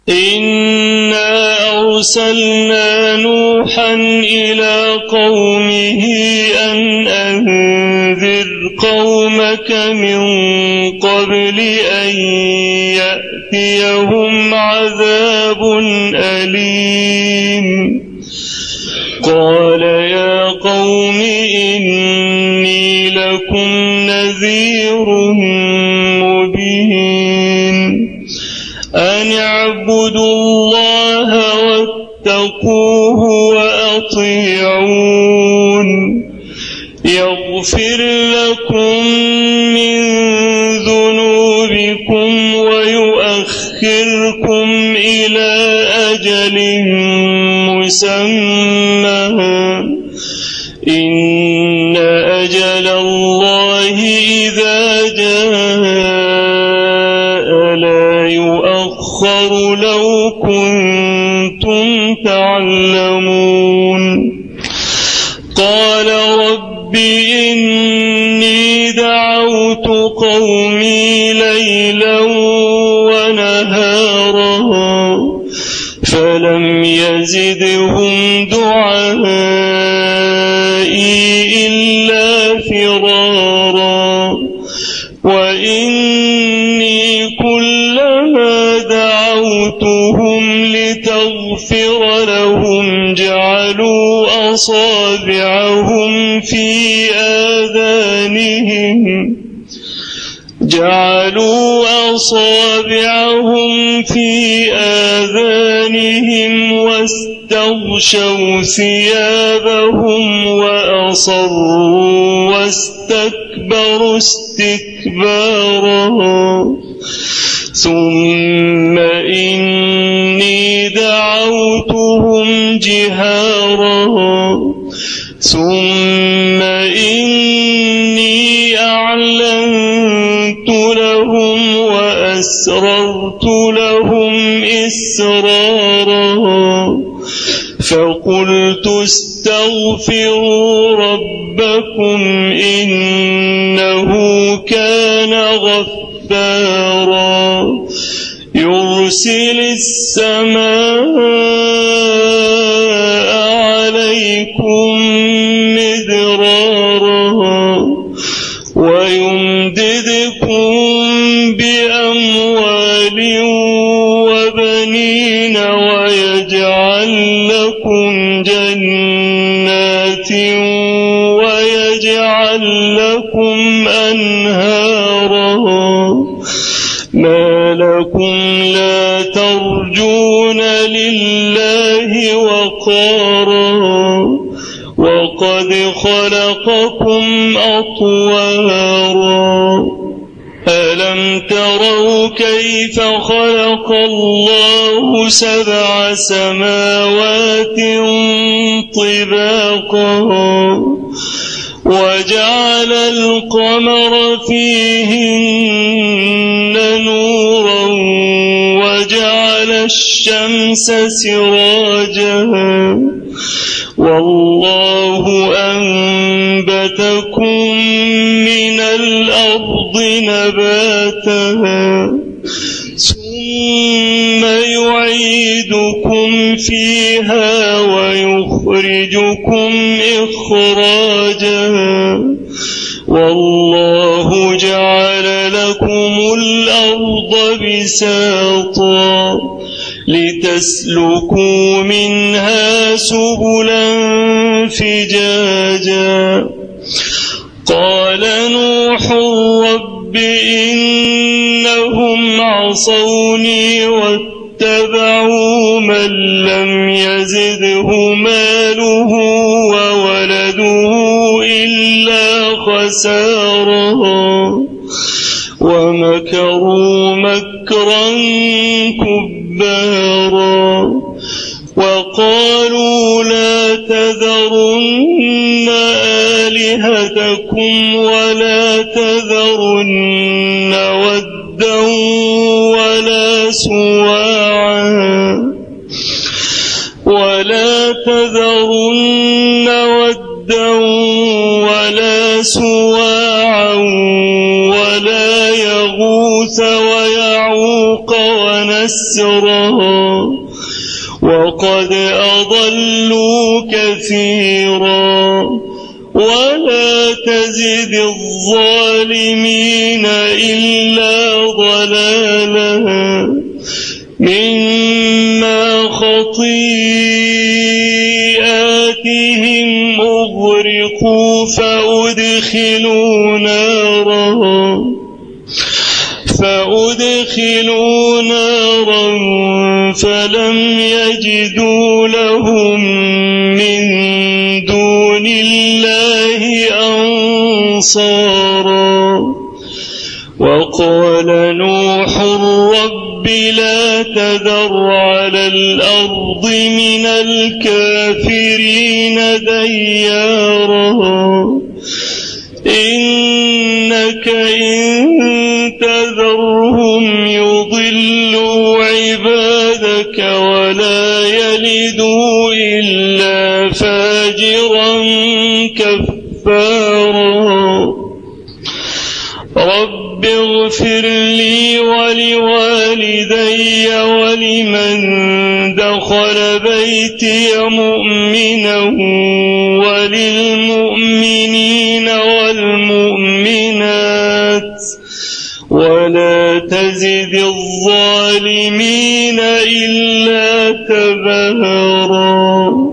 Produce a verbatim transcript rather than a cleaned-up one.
إنا أرسلنا نوحا إلى قومه أن أنذر قومك من قبل أن يأتيهم عذاب أليم قال يا قوم إني لكم نذير مبين أن اعبدوا الله واتقوه وأطيعون يغفر لكم من ذنوبكم ويؤخركم إلى أجل مسمى إن أجل الله إذا جاء لا يؤخر لو كنتم تعلمون قال رب إني دعوت قومي ليلا ونهارا فلم يزدهم دعائي إلا فرارا وإني كلما دعوتهم لتغفر لهم جعلوا أصابعهم في آذانهم جعلوا أصابعهم في آذانهم واستغشوا ثيابهم وأصروا واستكبروا استكبارا ثم إني دعوتهم جهارا ثم إني أعلنت لهم وأسررت لهم إسرارا فقلت استغفروا ربكم إنه كان غفارا يرسل السماء عليكم مدرارا ويمددكم بأموال وبنين ويجعل لكم جنات ويجعل لكم أنهارا ما لكم لا ترجون لله وقارا وقد خلقكم أطوارا ألم تروا كيف خلق الله سبع سماوات طباقا وجعل القمر فيهن نورا وجعل الشمس سراجا والله أنبتكم من الأرض نباتا ثم يعيدكم فيها ويخرجكم إخراجا والله جعل لكم الأرض بساطا لتسلكوا منها سبلا فجاجا قال نوح رب إنهم عصوني واتبعوا من لم يزده ماله وولده إلا خسارا ومكروا مكرا كبارا وقالوا لا تذرن آلهتكم ولا تذرن ودا ولا سواعا ولا تذرن ودا ولا سواعا ولا يغوث ويغوث ويعوق ونسرا وقد أضلوا كثيرا ولا تزد الظالمين إلا ضلالا مما خطيئاتهم أغرقوا فأدخلوا نارا فأدخلوا نارا فلم يجدوا لهم من دون الله أنصارا وقال نوح رب لا تذر على الأرض من الكافرين ديارا إنك إن تذرهم يضلوا عبادك ولا يلدوا إلا فاجرا كفارا رب اغفر لي ولوالدي ولمن دخل بيتي مؤمنا وللمؤمنين والمؤمنات ولا تزد الظالمين إلا تبارا.